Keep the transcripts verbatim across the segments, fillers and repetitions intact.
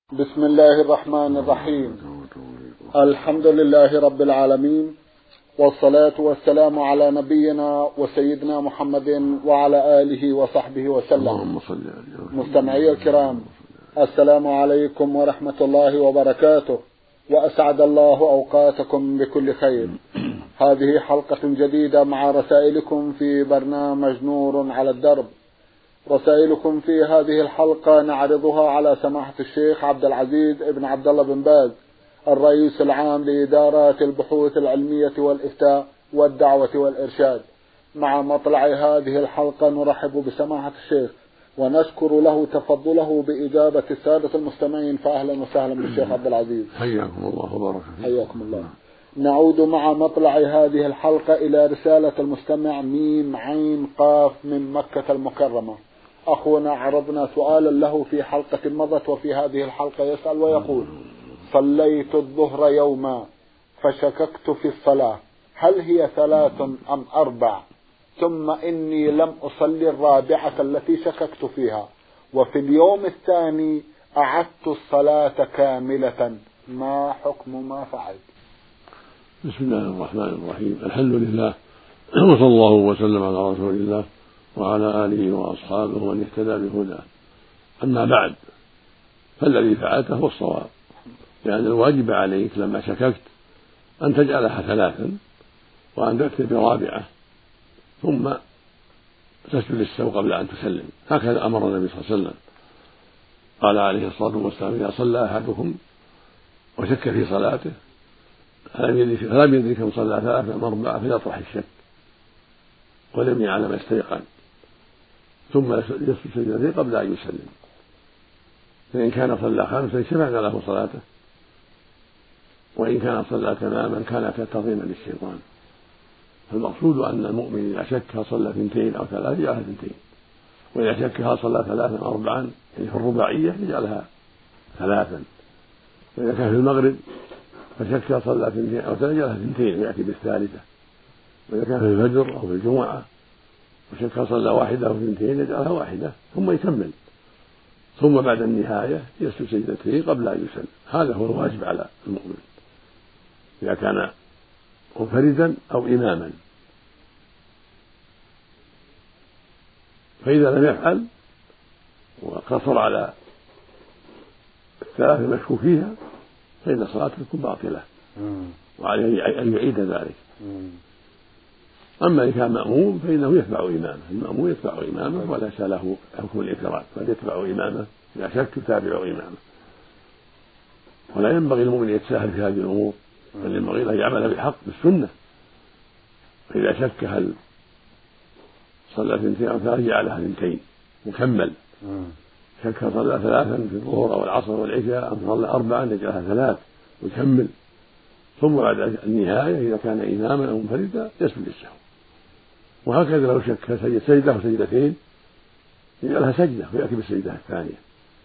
بسم الله الرحمن الرحيم. الحمد لله رب العالمين، والصلاة والسلام على نبينا وسيدنا محمد وعلى آله وصحبه وسلم. مستمعي الكرام، السلام عليكم ورحمة الله وبركاته، وأسعد الله أوقاتكم بكل خير. هذه حلقة جديدة مع رسائلكم في برنامج نور على الدرب. رسائلكم في هذه الحلقة نعرضها على سماحة الشيخ عبد العزيز ابن عبد الله بن باز، الرئيس العام لإدارات البحوث العلمية والإفتاء والدعوة والإرشاد. مع مطلع هذه الحلقة نرحب بسماحة الشيخ ونشكر له تفضله بإجابة السادة المستمعين، فأهلا وسهلا بالشيخ عبد العزيز. حياكم الله وبارك فيكم. حياكم الله. نعود مع مطلع هذه الحلقة إلى رسالة المستمع ميم عين قاف من مكة المكرمة. أخونا عرضنا سؤالا له في حلقة مضت، وفي هذه الحلقة يسأل ويقول: صليت الظهر يوما فشككت في الصلاة، هل هي ثلاث أم أربع؟ ثم إني لم أصلي الرابعة التي شككت فيها، وفي اليوم الثاني أعدت الصلاة كاملة، ما حكم ما فعلت؟ بسم الله الرحمن الرحيم. الحمد لله، وصلى الله وسلم على رسول الله وعلى آله وأصحابه ومن اهتدى بهداه. أما بعد، فالذي فعلته هو الصواب، لأن يعني الواجب عليك لما شككت أن تجعلها ثلاثا وأن تأتي برابعة ثم تسجد للسهو قبل أن تسلم. هكذا أمر النبي صلى الله عليه وسلم، قال عليه الصلاة والسلام: إذا صلى أحدكم وشك في صلاته فلم يدري كم صلى ثلاثة أم أربعة فليطرح الشك ولم يعلم استيقن، ثم يسجد سجدتين قبل أن يسلم. فإن كان صلى خمسا شفعنا له صلاته، وإن كان صلى تماما كانت تنظيما للشيطان. فالمقصود أن المؤمن إذا شك صلى ثنتين أو ثلاث يجعلها ثنتين، وإذا شك صلى ثلاثا أو أربعا يعني في الرباعية يجعلها ثلاثا. وإذا كان في المغرب فشك صلى ثنتين أو ثلاث يجعلها ثنتين ويأتي بالثالثة. وإذا كان في الفجر أو في الجمعة وشك صلى واحدة أو ثنتين يجعلها واحدة ثم يكمل، ثم بعد النهاية يسجد سجدتين قبل أن يسلم. هذا هو الواجب على المؤمن إذا كان منفردا أو إماما. فإذا لم يفعل وقصر على الثلاث المشكوك فيها فإن صلاته تكون باطلة وعليه أن يعيد ذلك. أما إن كان مأموم فإنه يتبع إمامه، المأموم يتبع إمامه وليس له حكم الإنفراد، بل يتبع إمامه، إذا شك يتابع إمامه. ولا ينبغي المؤمن يتساهل في هذه الأمور، بل ينبغي له يعمل بالحق بالسنة. فإذا شك هل صلى ثنتين أو ثلاث جعلها ثنتين مكمل، شك صلى ثلاثا في الظهر أو العصر والعشاء أو صلى أربعا يجعلها ثلاث ويكمل، ثم بعد النهاية إذا كان إماما أو منفردا يسجد للسهو. وهكذا لو شك سجد سجدة وسجدتين يجعلها سجدة ويأتي بالسجدة الثانية.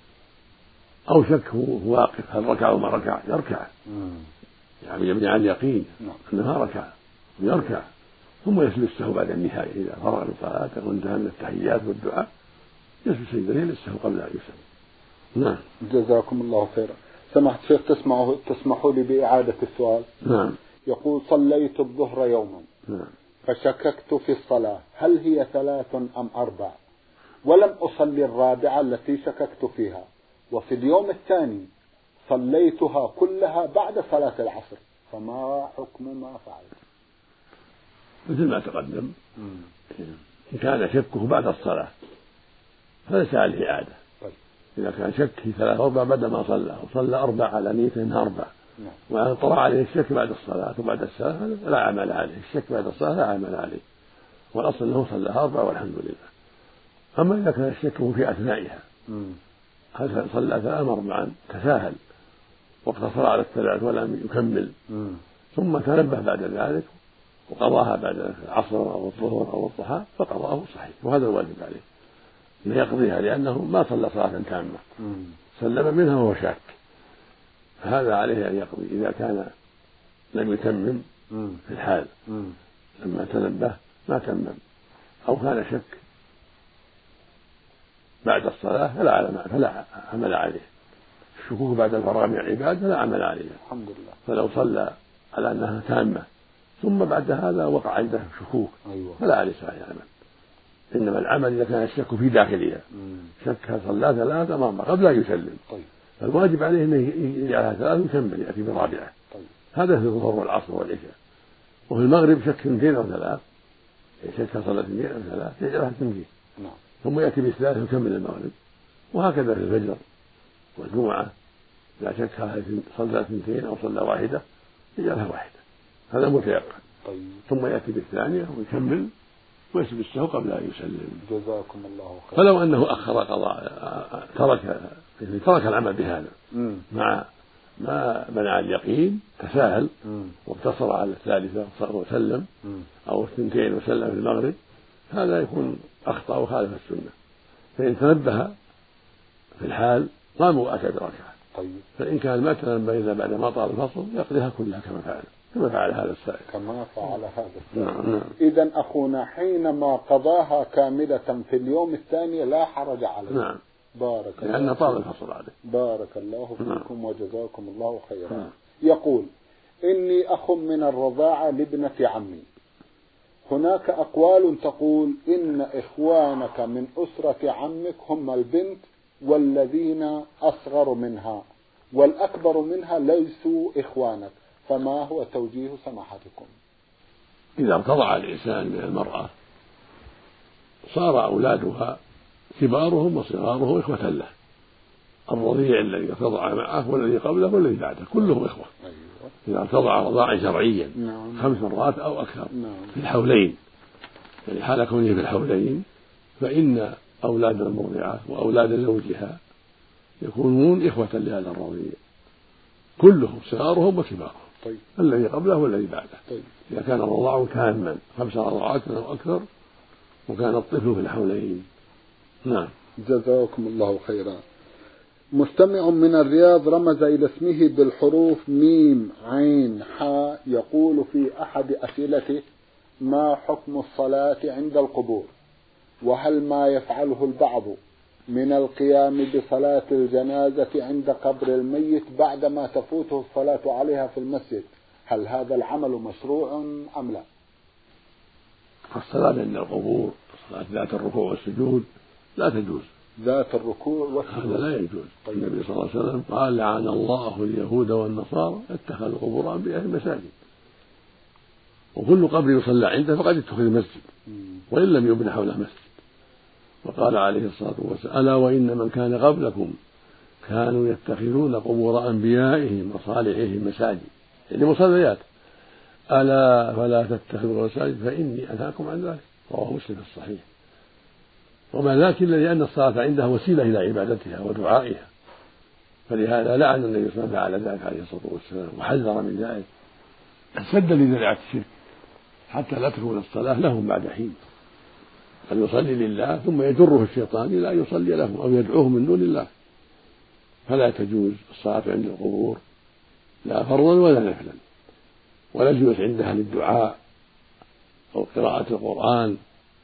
أو شك هو واقف هل ركع أو ما ركع يركع، يعني يبني على اليقين أنها ركع ويركع، ثم يسجد السهو بعد النهاية إذا فرغ من صلاته وانتهى من التحيات والدعاء يسجد سجدتين للسهو قبل أن يسلم. نعم. جزاكم الله خيرا. سمحت شيخ تسمعوا تسمحوا لي بإعادة السؤال؟ نعم. يقول: صليت الظهر يوما نعم. فشككت في الصلاة، هل هي ثلاث أم أربع؟ ولم أصلي الرابعة التي شككت فيها، وفي اليوم الثاني صليتها كلها بعد صلاة العصر، فما حكم ما فعلت؟ مثل ما تقدم، إن كان شكه بعد الصلاة فليس عليه إعادة. إذا كان شك في ثلاث أربع بعد ما صلى وصلى أربع على نية إنها أربع، وأن طرأ عليه الشك بعد الصلاة وبعد الصلاة لا عمل عليه، الشك بعد الصلاة لا عمل عليه، والأصل أنه صلى أربع والحمد لله. أما إذا كان الشك في أثنائها هل صلى ثلاث أربعا تساهل واقتصر على الثلاث ولم يكمل، ثم تنبه بعد ذلك وقضاها بعد العصر أو الظهر أو الضحى فقضاه صحيح، وهذا الواجب عليه أن يقضيها، لأنه ما صلى صلاة تامة، سلم منها وهو شاك، فهذا عليه أن يقضي إذا كان لم يتمم في الحال لما تنبه ما تمم، أو كان شك بعد الصلاة فلا فلا عمل عليه. الشكوك بعد الفراغ من العباد فلا عمل عليها الحمد لله. فلو صلى على أنها تامة ثم بعد هذا وقع عنده شكوك أيوة. فلا عليه عليه عمل، إنما العمل إذا كان الشك في داخلها، شك صلى ثلاثة مرة قبل أن يسلم، طيب. فالواجب عليه أن يجعلها ثلاثة ويكمل يأتي برابعة. طيب. هذا في الظهر والعصر والعشاء. وفي المغرب شك اثنتين أو ثلاث، شك صلى اثنتين أو ثلاث يجعلها اثنتين، نعم. ثم يأتي بالثلاث ويكمل المغرب. وهكذا في الفجر والجمعة إذا شك صلى اثنتين أو صلى واحدة يجعلها واحدة، هذا متيقن. طيب. ثم يأتي بالثانية ويكمل ويسجد السهو قبل أن يسلم. جزاكم الله خير. فلو أنه أخر قضاء ترك ترك العمل بهذا مم. مع ما منع اليقين تساهل واقتصر على الثالثة وسلم أو الثنتين وسلم في المغرب، هذا يكون أخطأ وخالف السنة. فإن تنبه في الحال قام وأتى بركعة. طيب. فإن كان ما تنبه إلا بعد ما طال الفصل يقضيها كلها كما فعل كما فعل هذا السائل. كما فعل هذا السائل. نعم. نعم. إذن أخونا حينما قضاها كاملة في اليوم الثاني لا حرج عليه. نعم. بارك الله. لأن طال الفصل عليه. بارك الله فيكم. نعم. وجزاكم الله خيرا. نعم. يقول: إني أخ من الرضاعة لابنة عمي، هناك أقوال تقول إن إخوانك من أسرة عمك هم البنت والذين أصغر منها والأكبر منها ليسوا إخوانك، فما هو توجيه سماحتكم؟ إذا ارتضع الإنسان من المرأة صار أولادها كبارهم وصغارهم إخوة له، الرضيع الذي ارتضع معه والذي قبله والذي بعده كلهم إخوة. أيوة. إذا ارتضع رضاعا شرعيا. نعم. خمس مرات أو أكثر. نعم. في الحولين، يعني حال كونه في الحولين فإن أولاد المرضعة وأولاد زوجها يكونون إخوة لهذا الرضيع كلهم صغارهم وكبارهم. طيب. الذي قبله والذي بعده. طيب. إذا كان الرضاع تاما خمس رضعات أو أكثر وكان الطفل في الحولين. نعم. جزاكم الله خيرا. مستمع من الرياض رمز إلى اسمه بالحروف ميم عين حاء، يقول في أحد أسئلته: ما حكم الصلاة عند القبور؟ وهل ما يفعله البعض من القيام بصلاة الجنازة عند قبر الميت بعدما تفوته الصلاة عليها في المسجد، هل هذا العمل مشروع أم لا؟ الصلاة عند القبور صلاة ذات الركوع والسجود لا تجوز. ذات الركوع والسجود هذا لا يجوز. طيب. النبي صلى الله عليه وسلم قال: لعن الله اليهود والنصارى اتخذوا قبور أنبيائهم مساجد. وكل قبر يصلى عنده فقد اتخذ مسجد وإن لم يبن حوله مسجد. وقال عليه الصلاة والسلام: ألا وإن من كان قبلكم كانوا يتخذون قبور أنبيائهم وصالحهم مساجد، يعني مصليات، ألا فلا تتخذوا مساجد فإني أنهاكم عن ذلك. رواه مسلم في الصحيح. وما ذاك إلا لأن الصلاة عندها وسيلة إلى عبادتها ودعائها، فلهذا لعن النبي صلى الله عليه وسلم على ذلك عليه الصلاة والسلام وحذر من ذلك سدا لذريعة الشرك حتى لا تكون الصلاة لهم بعد حين، بل يصلي لله ثم يجره الشيطان إلى أن يصلي لهم أو يدعوهم من دون الله. فلا تجوز الصلاة عند القبور لا فرضا ولا نفلا، ولا الجلوس عندها للدعاء أو قراءة القرآن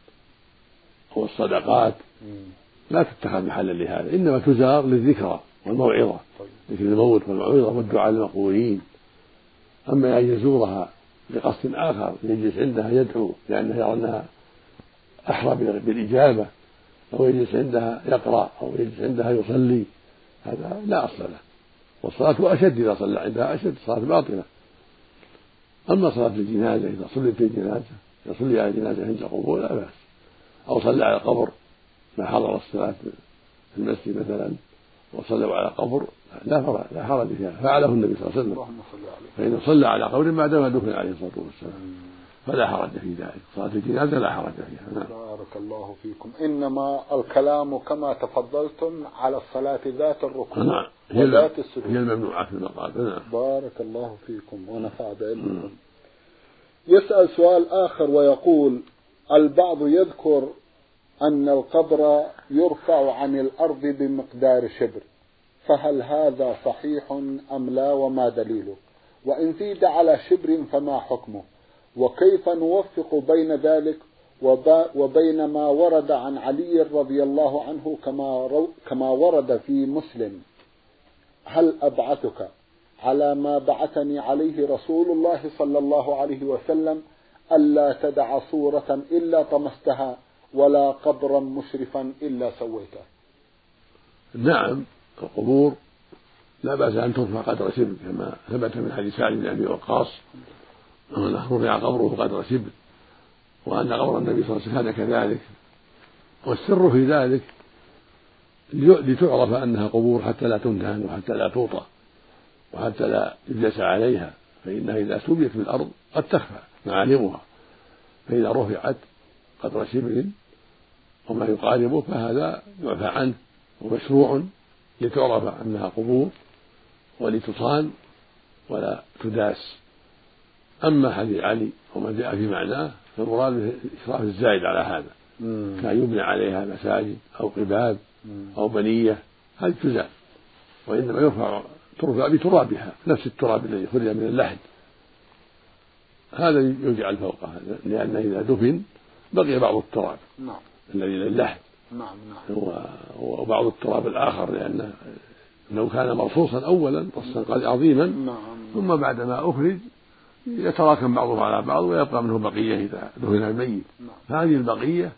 أو الصدقات لا تتخذ محلا لهذا، إنما تزار للذكرى والموعظة، ذكر الموت والموعظة والدعاء للمقبورين. أما أن يزورها لقصد آخر يجلس عندها يدعو لأنه يرى أنها أحرى بالإجابة، أو يجلس عندها يقرأ، أو يجلس عندها يصلي، هذا لا أصل له. والصلاة أشد إذا صلى عندها أشد، صلاة باطلة. أما صلاة الجنازة إذا صليت الجنازة يصلي على الجنازة عند القبور لا بأس، أو صلى على قبر ما حضر الصلاة في المسجد مثلا وصلوا على قبر لا فرق لا حرج فيها، فعله النبي صلى الله عليه وسلم، فإنه صلى على قبر بعدما دفن عليه الصلاة والسلام فلا حرج في ذلك. صلاة الجنازة لا حرج فيها. بارك الله فيكم. إنما الكلام كما تفضلتم على الصلاة ذات الركوع نعم. وذات السجود هي الممنوعة في المقابر. نعم. بارك الله فيكم ونفع بعلمكم. يسأل سؤال آخر ويقول: البعض يذكر أن القبر يرفع عن الأرض بمقدار شبر، فهل هذا صحيح أم لا وما دليله؟ وإن زيد على شبر فما حكمه؟ وكيف نوفق بين ذلك وبين ما ورد عن علي رضي الله عنه كما كما ورد في مسلم هل أبعثك على ما بعثني عليه رسول الله صلى الله عليه وسلم ألا تدع صورة إلا طمستها ولا قبرا مشرفا إلا سويته؟ نعم، القبور لا بأس أن ترفع قدر شبر كما ثبت من حديث سعد بن أبي وقاص أنه رفع قبره قدر شبر، وأن قبر النبي صلى الله عليه وسلم كان كذلك. والسر في ذلك لتعرف أنها قبور حتى لا تمتهن وحتى لا توطى وحتى لا يجلس عليها، فإنها إذا سبيت في الأرض قد تخفى معالمها، فإذا رفعت قدر شبر وما يقاربه فهذا يعفى عنه ومشروع لتعرف أنها قبور ولتصان ولا تداس. أما حديث علي وما جاء في معناه فالمراد الإشراف الزائد على هذا، كان يبنى عليها مساجد أو قباب أو بنية، هذه تزال، وإنما يرفع ترفع بترابها نفس التراب الذي خرج من اللحد، هذا يجعل فوقها، لأن إذا دفن بقي بعض التراب نعم. الذي للحد نعم نعم. وبعض التراب الآخر لأنه لو كان مرصوصا أولا رصا عظيما نعم. ثم بعدما أخرج يتراكم بعضه على بعض ويبقى منه بقية إذا دفن الميت. نعم. هذه البقية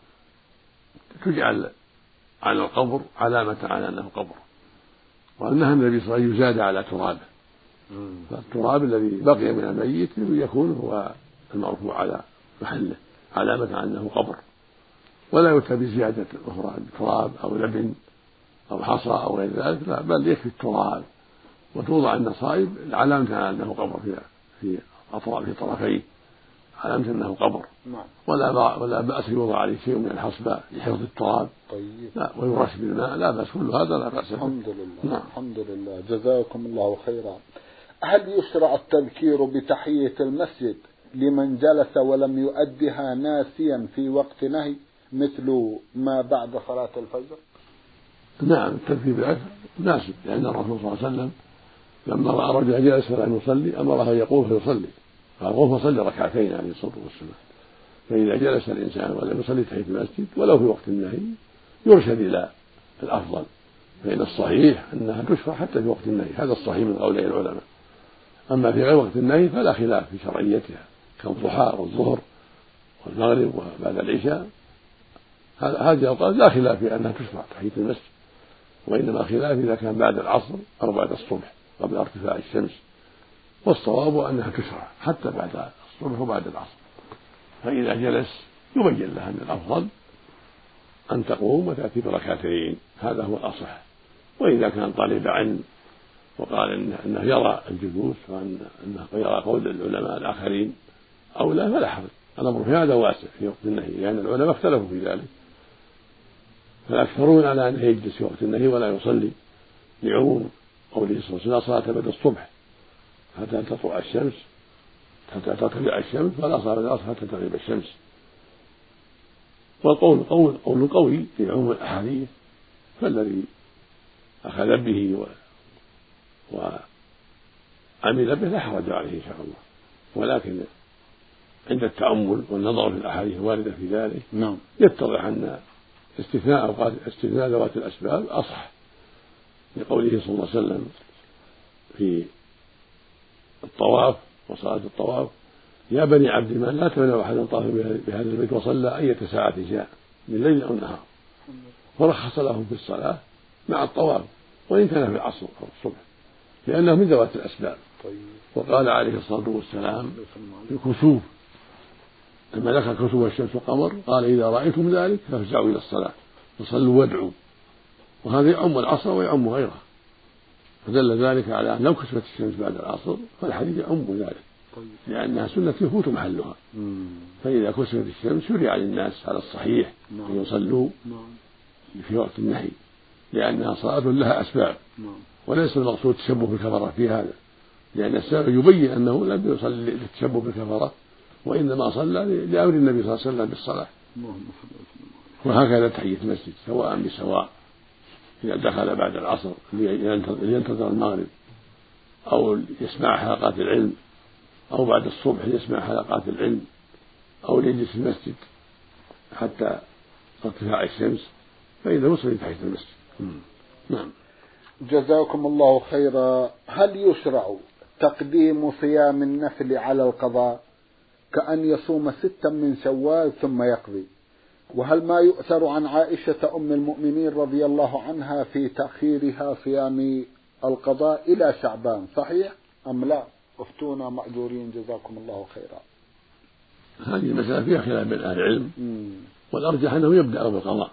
تجعل على القبر علامة على أنه قبر، وأنها النبي صلى الله عليه وسلم يزاد على ترابه، فالتراب الذي بقي من الميت يكون هو المرفوع على محله علامة على أنه قبر، ولا يؤتى بزيادة أخرى بتراب أو لبن أو حصى أو غير ذلك، لا، بل يكفي التراب وتوضع النصائب علامة على أنه قبر في في أطراف في طرفيه علامة أنه قبر. نعم. ولا ولا بأس يوضع عليه شيء من الحصبة لحفظ التراب. طيب. لا، ويرش بالماء، لا بأس، كل هذا لا بأس. الحمد لله. نعم. الحمد لله، جزاكم الله خيرا. هل يشرع التذكير بتحية المسجد لمن جلس ولم يؤدها ناسيا في وقت نهي مثل ما بعد صلاة الفجر؟ نعم، التذكير بالعكس ناسب، لأن الرسول صلى الله عليه وسلم لما رأى رجلا جالس فلم يصلي أمره أن يقوم فيصلي، قال قم فصلي ركعتين عليه الصلاة والسلام. فإذا جلس الإنسان ولم يصلي تحية المسجد ولو في وقت النهي يرشد إلى الأفضل، فإن الصحيح أنها تشرع حتى في وقت النهي، هذا الصحيح من قولي العلماء. أما في غير وقت النهي فلا خلاف في شرعيتها كالضحى والظهر والمغرب وبعد العشاء، هذه الأوقات لا خلاف في أنها تشرع تحية المسجد، وإنما خلاف إذا كان بعد العصر أو بعد الصبح قبل ارتفاع الشمس، والصواب أنها تشرع حتى بعد الصبح وبعد العصر. فإذا جلس يبين له أن الأفضل أن تقوم وتأتي بركعتين، هذا هو الأصح. وإذا كان طالب علم وقال إنه يرى الجلوس وأنه يرى قول العلماء الآخرين أو لا فلا حرج، الأمر في هذا واسع في وقت النهي، لأن يعني العلماء اختلفوا في ذلك، فالأكثرون على أنه يجلس في وقت النهي ولا يصلي لعموم قوله صلى الله عليه وسلم: لا صلاة بعد الصبح حتى تطلع الشمس حتى تطلع الشمس ولا صلاة بعد العصر حتى تغيب الشمس. والقول قول قول قوي في عموم الأحاديث، فالذي أخذ به و... وعمل به لا حرج عليه إن شاء الله، ولكن عند التأمل والنظر في الأحاديث الواردة في ذلك نعم يتضح أن استثناء أوقات استثناء ذوات الأسباب أصح، لقوله صلى الله عليه وسلم في الطواف وصلاة الطواف: يا بني عبد من لا تمنعوا أحدا طاف بهذا البيت وصلى أية ساعة شاء من ليل أو نهار، فرخص لهم في الصلاة مع الطواف وإن كان في العصر أو الصبح لأنه من ذوات الأسباب. وقال عليه الصلاة والسلام في الكسوف لما ذكر كسوف الشمس والقمر قال: إذا رأيتم ذلك فافزعوا إلى الصلاة وصلوا وادعوا، وهذا يعم العصر ويعم غيره، فدل ذلك على أن لو كسفت الشمس بعد العصر فالحديث يعم ذلك لأنها سنة يفوت محلها. فإذا كسفت الشمس شرع للناس على الصحيح أن يصلوا في وقت النهي، لأنها صلاة لها أسباب وليس المقصود التشبه بالكفرة في هذا، لأن السبب يبين أنه لم يصلي للتشبه بالكفرة وإنما صلى لأمر النبي صلى الله عليه وسلم بالصلاة. وهكذا تحية المسجد سواء بسواء، إذا دخل بعد العصر لينتظر المغرب أو يسمع حلقات العلم أو بعد الصبح يسمع حلقات العلم أو يجلس في المسجد حتى ارتفاع الشمس، فإذا وصل تحية المسجد. نعم. جزاكم الله خيرا. هل يشرع تقديم صيام النفل على القضاء كأن يصوم ستا من شوال ثم يقضي؟ وهل ما يؤثر عن عائشة أم المؤمنين رضي الله عنها في تأخيرها صيام القضاء إلى شعبان صحيح أم لا؟ افتونا مأجورين جزاكم الله خيرا. هذه المسألة فيها خلاف بين أهل العلم، والأرجح أنه يبدأ بالقضاء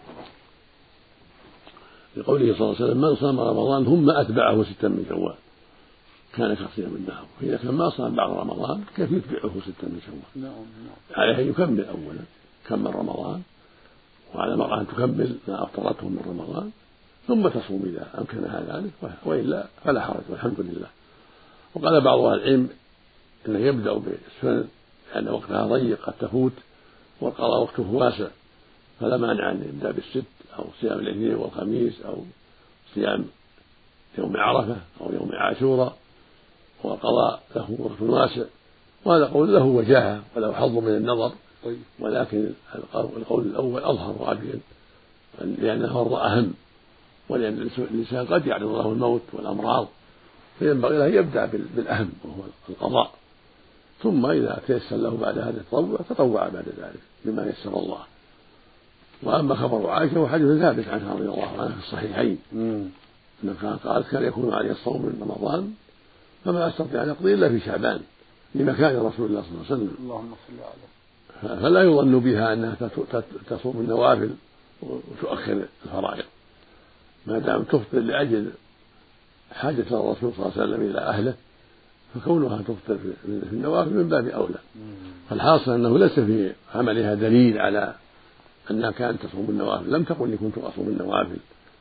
لقوله صلى الله عليه وسلم: من صام رمضان ثم أتبعه ستا من شوال كان كصيام الدهر. فإذا كان ما صام بعد رمضان كيف يتبعه ستا من شوال؟ نعم نعم. عليه أن يكمل أولا، كمل رمضان، وعلى المرأة أن تكمل ما أفطرته من رمضان ثم تصوم إذا أمكنها ذلك، وإلا فلا حرج والحمد لله. وقال بعض أهل العلم أنه يبدأ بالسنن لأن وقتها ضيق قد تفوت والقضاء وقته واسع، فلا مانع أن يبدأ بالست أو صيام الاثنين والخميس أو صيام يوم عرفة أو يوم عاشوراء، والقضاء له وقت واسع. وهذا قول له وجاهة وله حظ من النظر، ولكن القول الأول أظهر وأبين لأن الفرض أهم، ولأن الإنسان قد يعرض له الموت والأمراض، فينبغي له يبدأ بالأهم وهو القضاء، ثم إذا تيسر له بعد هذا التطوع تطوع بعد ذلك بما يسر الله. وأما خبر عائشة وحديث ثابت عنها رضي الله عنها في الصحيحين أنها قالت: كان يكون علي الصوم من رمضان فما أستطيع أن أقضي إلا في شعبان لمكان رسول الله صلى الله عليه وسلم. اللهم صل عليه. فلا يظن بها أنها تصوم النوافل وتؤخر الفرائض، ما دام تفطر لأجل حاجة الرسول صلى الله عليه وسلم إلى أهله، فكونها تفطر في النوافل من باب أولى. فالحاصل أنه ليس في عملها دليل على أنها كانت تصوم النوافل، لم تقل لي كنت أصوم النوافل،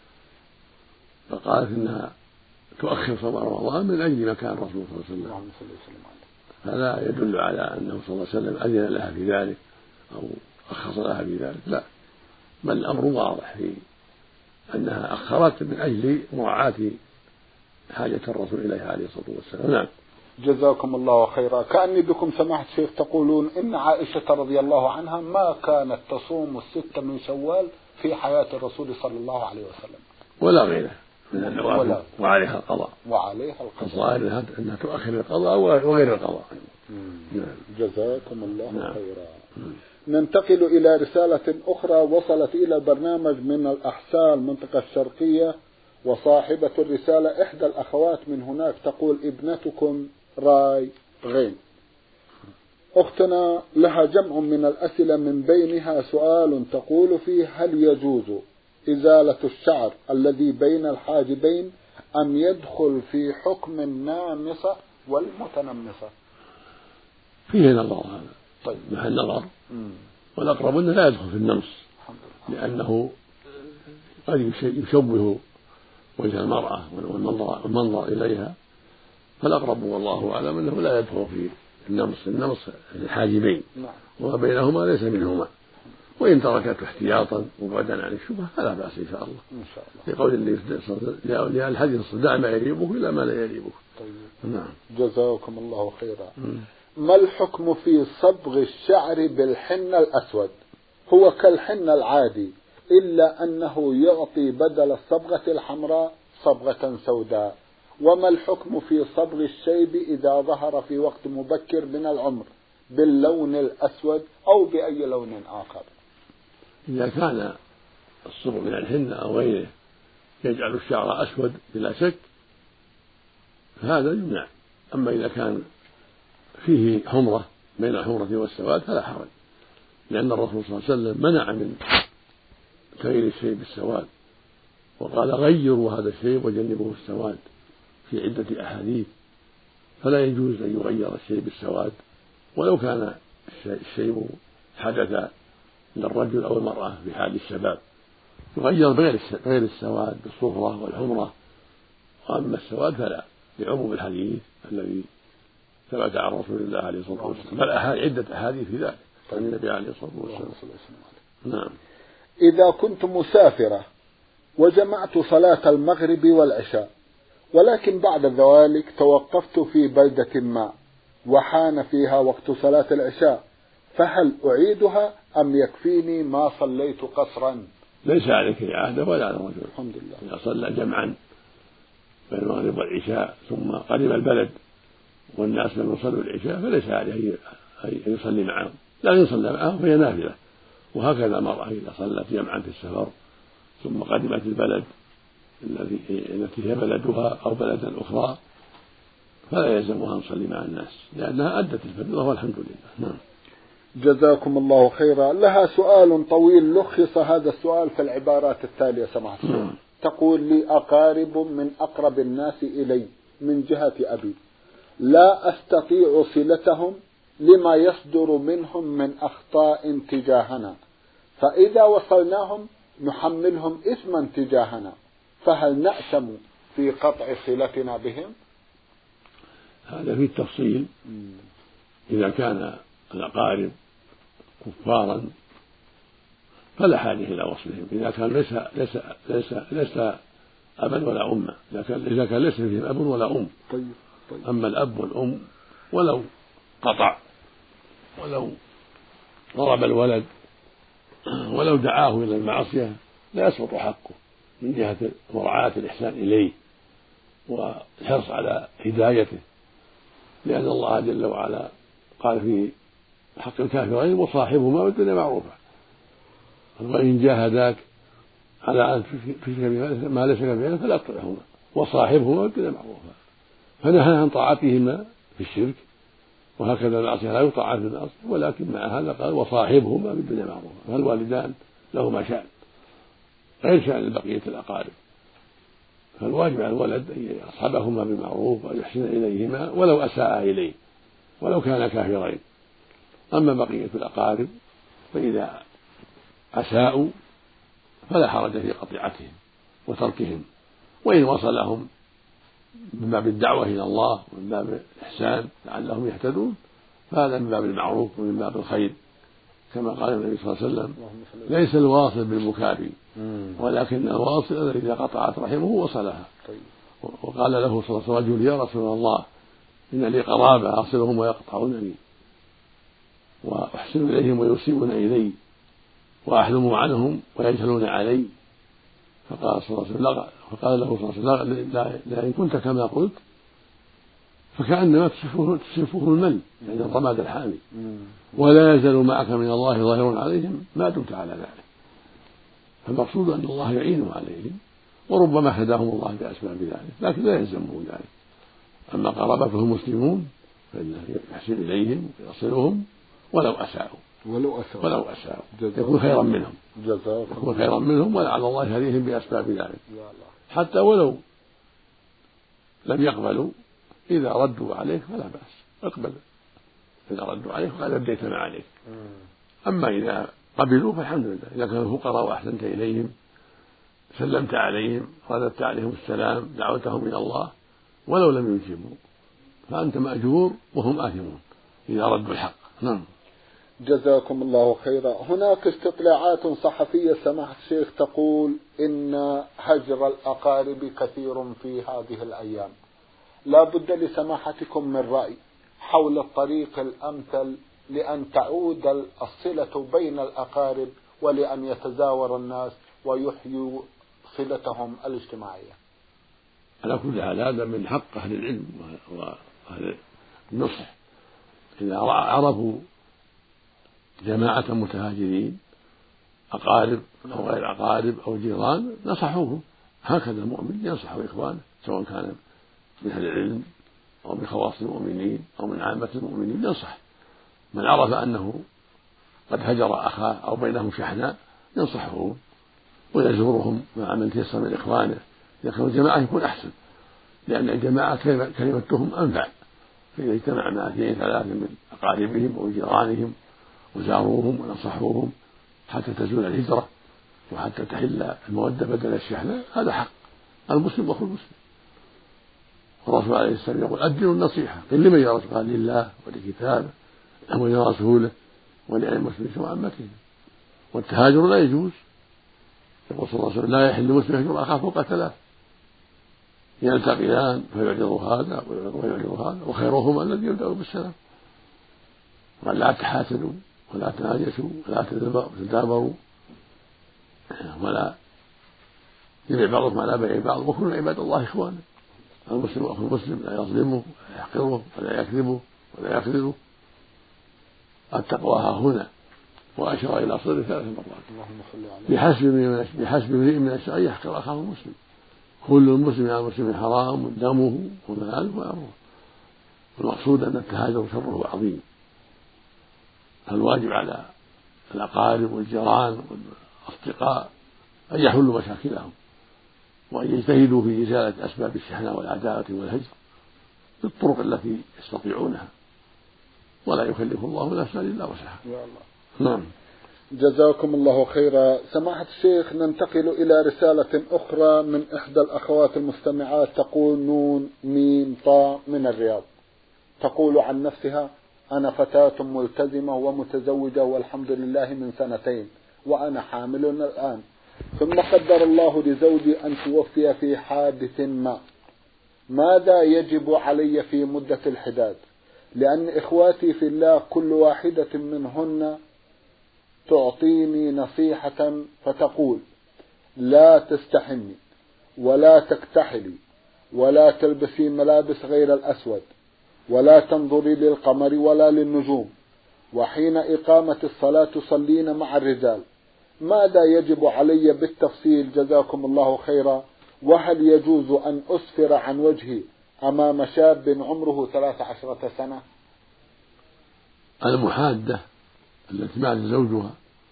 فقالت إنها تؤخر صوم رمضان من أجل مكان الرسول صلى الله عليه وسلم. هذا يدل على أنه صلى الله عليه وسلم أذن لها في ذلك أو أخص لها في ذلك، لا، بل الأمر واضح في أنها أخرت من أجل مراعاة حاجة الرسول إليها عليه الصلاة والسلام. نعم. جزاكم الله خيرا. كأني بكم سماحة الشيخ تقولون إن عائشة رضي الله عنها ما كانت تصوم الستة من شوال في حياة الرسول صلى الله عليه وسلم ولا غيره من النوافل، وعليها القضاء وعليها القضاء الظاهر أنها تؤخر القضاء وغير القضاء. نعم. جزاكم الله نعم. خيرا. ننتقل إلى رسالة أخرى وصلت إلى البرنامج من الأحساء المنطقة الشرقية، وصاحبة الرسالة إحدى الأخوات من هناك تقول: ابنتكم راي غين. أختنا لها جمع من الأسئلة من بينها سؤال تقول فيه: هل يجوز إزالة الشعر الذي بين الحاجبين أم يدخل في حكم النامصة والمتنمصة؟ فيه نظر هذا. طيب. مع النظر، والأقرب أنه لا يدخل في النمص، لأنه قد يشوه وجه المرأة والمنظر إليها، فالأقرب والله أعلم أنه لا يدخل في النمص النمص الحاجبين وما بينهما ليس منهما، وإن تركته احتياطا وبعدا عن الشبهة فلا بأس إن شاء الله، إن شاء الله. لقول النبي لأن الحديث: دع ما يريبك إلى ما لا يريبك. طيب. نعم. جزاكم الله خيرا. ما الحكم في صبغ الشعر بالحنة الأسود؟ هو كالحنة العادي إلا أنه يعطي بدل الصبغة الحمراء صبغة سوداء. وما الحكم في صبغ الشيب إذا ظهر في وقت مبكر من العمر باللون الأسود أو بأي لون آخر؟ إذا كان الصبغ من الحنة أو غيره يجعل الشعر أسود بلا شك فهذا يمنع. أما إذا كان فيه حمرة بين الحمرة والسواد فلا حرج، لأن الرسول صلى الله عليه وسلم منع من تغيير الشيب بالسواد، وقال: غيروا هذا الشيب وجنبوه السواد في عدة أحاديث، فلا يجوز أن يغير الشيب بالسواد ولو كان الشيب حدث للرجل أو المرأة في حال الشباب، يغير غير السواد بالصفرة والحمرة، وأما السواد فلا، لعموم الحديث الذي ثبت عن رسول الله عليه الصلاة والسلام، بل عدة أحاديث في ذلك عن النبي عليه الصلاة والسلام. نعم. إذا كنت مسافرة وجمعت صلاة المغرب والعشاء، ولكن بعد ذلك توقفت في بلدة ما وحان فيها وقت صلاة العشاء، فهل أعيدها أم يكفيني ما صليت قصرا؟ ليس عليك إعادة ولا على الرجل. الحمد لله. إذا صلى جمعا بين المغرب والعشاء ثم قدم البلد والناس لم يصلوا العشاء فليس عليه أن يصلي معهم، لكن يصلي معهم فهي نافلة. وهكذا المرأة إذا صلت جمعا في السفر ثم قدمت البلد التي هي بلدها أو بلدا أخرى فلا يلزمها أن تصلي مع الناس لأنها أدت الفريضة والحمد لله. نعم. جزاكم الله خيرا. لها سؤال طويل لخص هذا السؤال في العبارات التالية سماحة الشيخ. نعم. تقول لي أقارب من أقرب الناس إلي من جهة أبي لا أستطيع صلتهم لما يصدر منهم من أخطاء تجاهنا، فإذا وصلناهم نحملهم إثما تجاهنا، فهل نأثم في قطع صلتنا بهم؟ هذا فيه التفصيل. إذا كان الأقارب كفارا فلا حاجة إلى وصلهم، إذا كان ليس ليس ليس ليس أبا ولا أما، إذا كان إذا كان ليس فيهم أب ولا أم. طيب. طيب. أما الأب والأم ولو قطع ولو ضرب الولد ولو دعاه إلى المعصية لا يسقط حقه من جهة مراعاة الإحسان إليه والحرص على هدايته، لأن الله جل وعلا قال في حق الكافرين وصاحبهما والدنيا معروفة، وإن جاهداك على أن تشرك ما ليس كفعله فلا تطعهما وصاحبهما والدنيا معروفة، فنهى عن طاعتهما في الشرك، وهكذا المعصية لا يطاع في المعصية، ولكن مع هذا قال وصاحبهما بالدنيا معروفة، فالوالدان لهما شأن غير شأن بقية الأقارب، فالواجب على الولد أن يصحبهما بالمعروف وأن يحسن إليهما ولو أساء إليه ولو كان كافرين. أما بقية الأقارب فإذا أساءوا فلا حرج في قطيعتهم وتركهم، وإن وصلهم من باب الدعوة إلى الله ومن باب الإحسان لعلهم يهتدون فهذا من باب المعروف ومن باب الخير، كما قال النبي صلى الله عليه وسلم ليس الواصل بالمكافي ولكن الواصل الذي إذا قطعت رحمه وصلها. وقال له صلى الله عليه وسلم رجل يا رسول الله إن لي قرابة أصلهم ويقطعونني وأحسن إليهم ويسيئون إلي وأحلم عنهم ويجهلون علي، فقال صلى الله عليه وسلم فقال له صلى الله عليه وسلم لئن كنت كما قلت فكأنما تصفه المن يعني الرماد الحامي ولا يزال معك من الله ظاهر عليهم ما دمت على ذلك، فالمقصود أن الله يعينه عليهم وربما هداهم الله بأسباب ذلك لكن لا يلزمه ذلك. أما قرابته المسلمون فإنه يحسن إليهم ويصلهم ولو أساءوا ولو أساءوا ولو أساءوا يكون خيرا منهم يكون خيرا منهم ولعل الله يهديهم بأسباب ذلك، حتى ولو لم يقبلوا إذا ردوا عليك فلا بأس اقبل، إذا ردوا عليك فقد أديت ما عليك. أما إذا قبلوا فالحمد لله، إذا كانوا فقراء وأحسنت إليهم سلمت عليهم رددت عليهم السلام دعوتهم إلى الله ولو لم يجيبوا فأنت مأجور وهم آثمون إذا ردوا الحق. نعم. جزاكم الله خيرا. هناك استطلاعات صحفية سماحة الشيخ تقول إن هجر الأقارب كثير في هذه الأيام، لا بد لسماحتكم من رأي حول الطريق الأمثل لأن تعود الصلة بين الأقارب ولأن يتزاور الناس ويحيوا صلتهم الاجتماعية. على كل حال هذا من حق أهل العلم وأهل النصح، إذا عرفوا جماعة متهاجرين أقارب أو غير أقارب أو جيران نصحوهم، هكذا المؤمن ينصح إخوانه سواء كان من أهل العلم أو من خواص المؤمنين أو من عامة المؤمنين، ينصح من عرف أنه قد هجر أخاه أو بينهم شحناء ينصحهم ويزورهم مع من تيسر من إخوانه، إذا كانوا جماعة يكون أحسن، لأن الجماعة كلمتهم أنفع، فإذا اجتمع مع اثنين ثلاثة من أقاربهم أو جيرانهم وزاروهم ونصحوهم حتى تزول الهجرة وحتى تحل المودة بدل الشحناء هذا حق المسلم أخو المسلم. الرسول عليه السلام يقول أدنوا النصيحة، قل لمن يا رسول؟ قال لله ولكتابه ولرسوله ولأئمة المسلمين وعامتهم. والتهاجر لا يجوز، يقول صلى الله عليه وسلم لا يحل مسلم يهجر أخاه فوق ثلاث يلتقيان فيعرض هذا ويعرض هذا وخيرهما الذي يبدأ بالسلام، وقال لا تحاسدوا ولا تناجشوا ولا تدابروا ولا يبيع بعضكم على بيع بعض وكونوا عباد الله إخوانا، المسلم أخو المسلم لا يظلمه ولا يحقره ولا يكذبه ولا يخذله. التقوى ها هنا، وأشار إلى صدره ثلاث مرات. بحسب بحسب امرئ من الشر يحقر أخاه المسلم. كل المسلم على المسلم حرام دمه وماله وأمره. المقصود أن التهاجر شره عظيم، فالواجب على الأقارب والجيران والأصدقاء أن يحلوا مشاكلهم وأن يجتهدوا في إزالة أسباب الشحناء والعداوة والهجر بالطرق التي يستطيعونها، ولا يكلف الله نفسا إلا وسعها. نعم. جزاكم الله خيرا. سماحة الشيخ، ننتقل إلى رسالة أخرى من إحدى الأخوات المستمعات، تقول نون ميم طاء من الرياض. تقول عن نفسها: أنا فتاة ملتزمة ومتزوجة والحمد لله من سنتين، وأنا حامل الآن، ثم قدر الله لزوجي أن توفي في حادث ما. ماذا يجب علي في مدة الحداد؟ لأن إخواتي في الله كل واحدة منهن تعطيني نصيحة فتقول: لا تستحمي ولا تكتحلي ولا تلبسي ملابس غير الأسود ولا تنظري للقمر ولا للنجوم، وحين إقامة الصلاة تصلين مع الرجال. ماذا يجب علي بالتفصيل جزاكم الله خيرا؟ وهل يجوز أن أسفر عن وجهي أمام شاب عمره ثلاث عشرة سنة؟ المحادة التي مات زوجها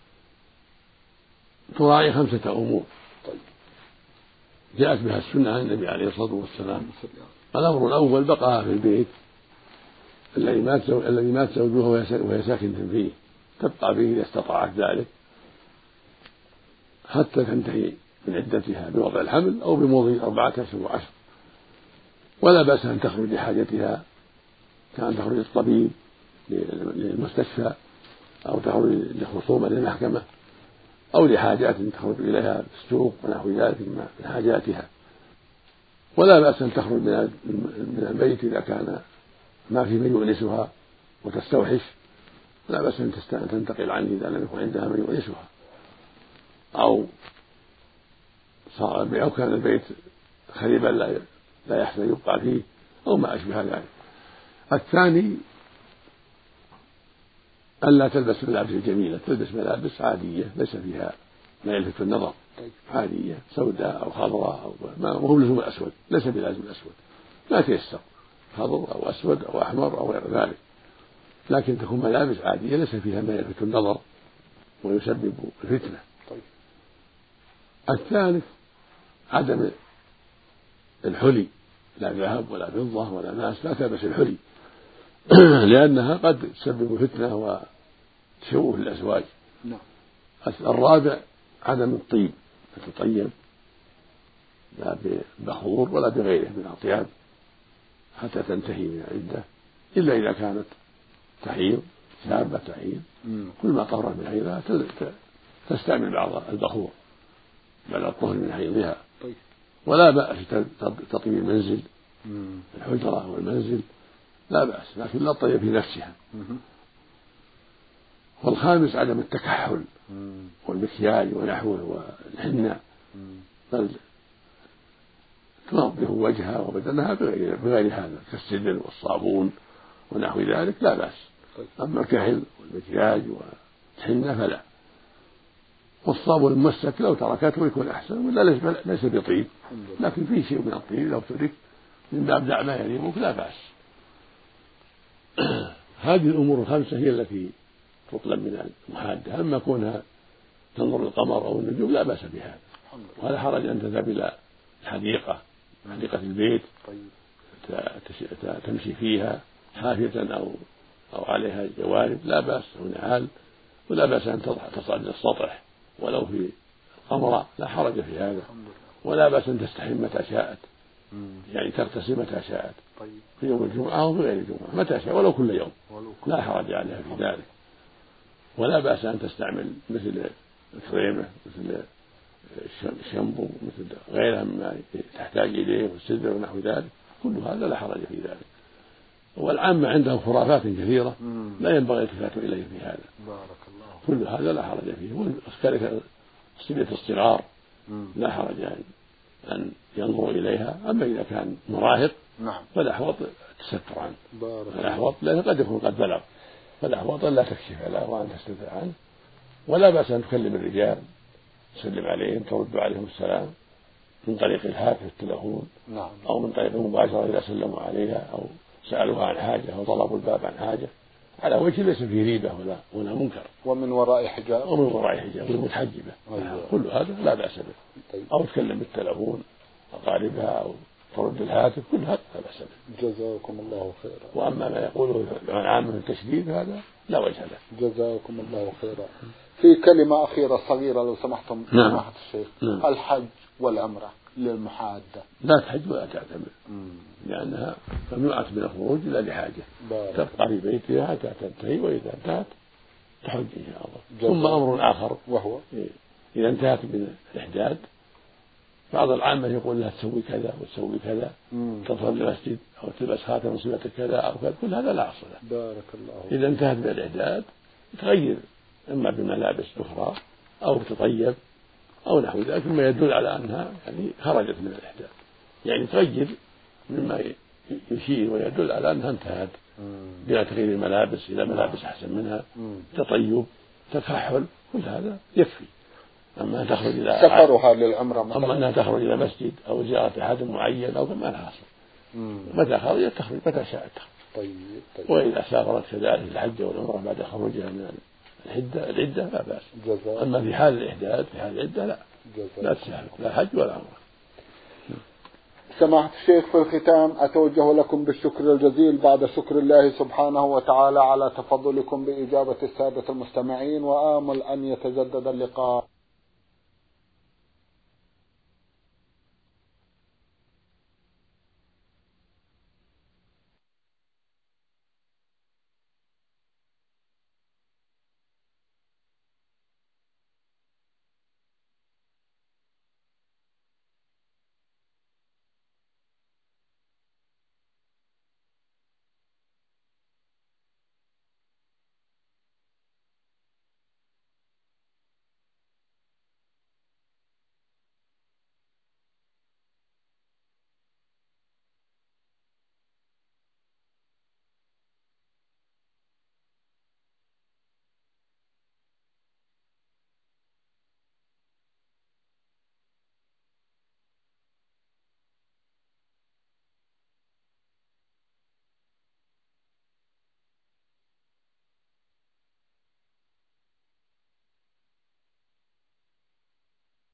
تراعي خمسة أمور جاءت بها السنة عن النبي عليه الصلاة والسلام. الأمر الأول بقاها في البيت الذي مات الذي مات زوجها وهي ساكنة فيه، تبقى به إذا استطاعت ذلك حتى تنتهي من عدتها بوضع الحمل أو بمضي أربعة أشهر وعشر. ولا بأس أن تخرج لحاجتها، كأن تخرج للطبيب للمستشفى، أو تخرج لخصومة للمحكمة، أو لحاجات تخرج إليها في السوق ونحو ذلك من حاجاتها. ولا بأس أن تخرج من البيت إذا كان ما في من يؤنسها وتستوحش، لا بأس أن تنتقل عنه إذا لم يكن عندها من يؤنسها، أو صار أو كان البيت خريبا لا لا يحسن يبقى فيه أو ما أشبه ذلك. الثاني ألا تلبس ملابس الجميلة، تلبس ملابس عادية ليس فيها ما يلفت النظر، عادية سوداء أو خضراء أو ما هو لزوم الأسود، ليس بلازم الأسود، ما تيسر خضر أو أسود أو أحمر أو غير ذلك، لكن تكون ملابس عادية ليس فيها ما يلفت النظر ويسبب الفتنة. الثالث عدم الحلي، لا ذهب ولا فضة ولا ناس، لا تلبس الحلي لأنها قد تسبب فتنة وتشوه الأزواج. الرابع عدم الطيب، تطيب لا ببخور ولا بغيره من الأطياب حتى تنتهي من العدة، إلا إذا كانت تحيض شابة تحيض، كل ما طهرت من حيضها تستعمل بعض البخور بعد الطهر من حيضها. ولا بأس تطيب المنزل، الحجرة والمنزل لا بأس، لكن لا تطيب في نفسها. والخامس عدم التكحل والمكياج ونحوه والحنة، بل تنظف وجهها وبدنها بغير, بغير هذا كالسدر والصابون ونحو ذلك لا بأس. أما الكحل والمكياج والحنة فلا. والصابون الممسك لو تركته يكون أحسن، ولا ليس بطيب، لكن فيه شيء من الطيب لو ترك من باب دع ما يريبك لا بأس. هذه الأمور الخمسة هي التي تطلب من المحادة. أما كونها تنظر القمر أو النجوم لا بأس بها، ولا حرج أن تذهب إلى الحديقة حديقة البيت تمشي فيها حافية أو أو عليها جوارب لا بأس أو نعال، ولا بأس أن تصعد إلى السطح ولو في القمر لا حرج في هذا. ولا بأس أن تستحم متى شاءت، يعني تغتسل متى شاءت في يوم الجمعة أو في غير الجمعة متى شاء ولو كل يوم لا حرج عليها في ذلك. ولا بأس أن تستعمل مثل الكريمة مثل الشامبو مثل غيرها مما تحتاج إليه والسدر ونحو ذلك، كل هذا لا حرج في ذلك. والعامة عندهم خرافات كثيرة لا ينبغي الالتفات إليه في هذا، كل هذا لا حرج فيه. وكذلك الصبية الصغار لا حرج يعني أن ينظروا إليها. أما إذا كان مراهق نعم فالأحوط تستر عنه، بارك الأحوط لأنه قد يكون قد بلغ، فالأحوط أن لا تكشف له وأن تستتر عنه. ولا بأس أن تكلم الرجال، تسلم عليهم، ترد عليهم السلام من طريق الهاتف التلفون، نعم. أو من طريق المباشرة إذا سلموا عليها أو سألوها عن حاجة أو طلبوا الباب عن حاجة، على وجه ليس فيه ريبة ولا ولا منكر. ومن وراء حجاب ومن وراء حجاب والمتحجبة، أيوة. كل هذا لا بأس به. طيب. أو تكلم بالتلفون أقاربها أو ترد الهاتف، كل هذا لا بأس به. جزاكم الله خيرا. وأما ما يقوله العامة من التشديد هذا لا وجه له. جزاكم الله خيرا. في كلمة أخيرة صغيرة لو سمحتم نعم. سماحة الشيخ. نعم. الحج والعمرة للمحادة لا تحج ولا تعتمر، لأنها ممنوعة من الخروج إلا لحاجة، تبقى في بيتها حتى تنتهي، وإذا انتهت تحج إن شاء الله. ثم أمر آخر وهو إذا انتهت من الإحداد، بعض العامة يقول لها تسوي كذا وتسوي كذا، تدخل المسجد أو تلبس خاتم صلة كذا أو كذا، كل هذا لا أصل له. بارك الله. إذا انتهت من الإحداد تغير إما بملابس أخرى أو تطيب أو نحو ذلك، مما يدل على أنها يعني خرجت من الإحداد، يعني تغير مما يشير ويدل على أنها انتهت، بلا تغيير الملابس إلى ملابس أحسن منها، تطيب، تكحل، كل هذا يكفي. أما تخرج إلى سفرها للعمرة مثلا، أما أنها تخرج إلى مسجد أو زيارة أحد معين أو ما لها أصل، متى خرجت تخرج متى شاءت تخرج. طيب طيب. وإذا سافرت كذلك الحج والعمرة بعد خروجها من العدة العدة لا بأس. جزاء. أما في حال الإحداد في حال العدة لا جزاء. لا تسافر لا حج ولا عمرة. سماحة الشيخ، في الختام أتوجه لكم بالشكر الجزيل بعد شكر الله سبحانه وتعالى على تفضلكم بإجابة السادة المستمعين، وآمل أن يتجدد اللقاء.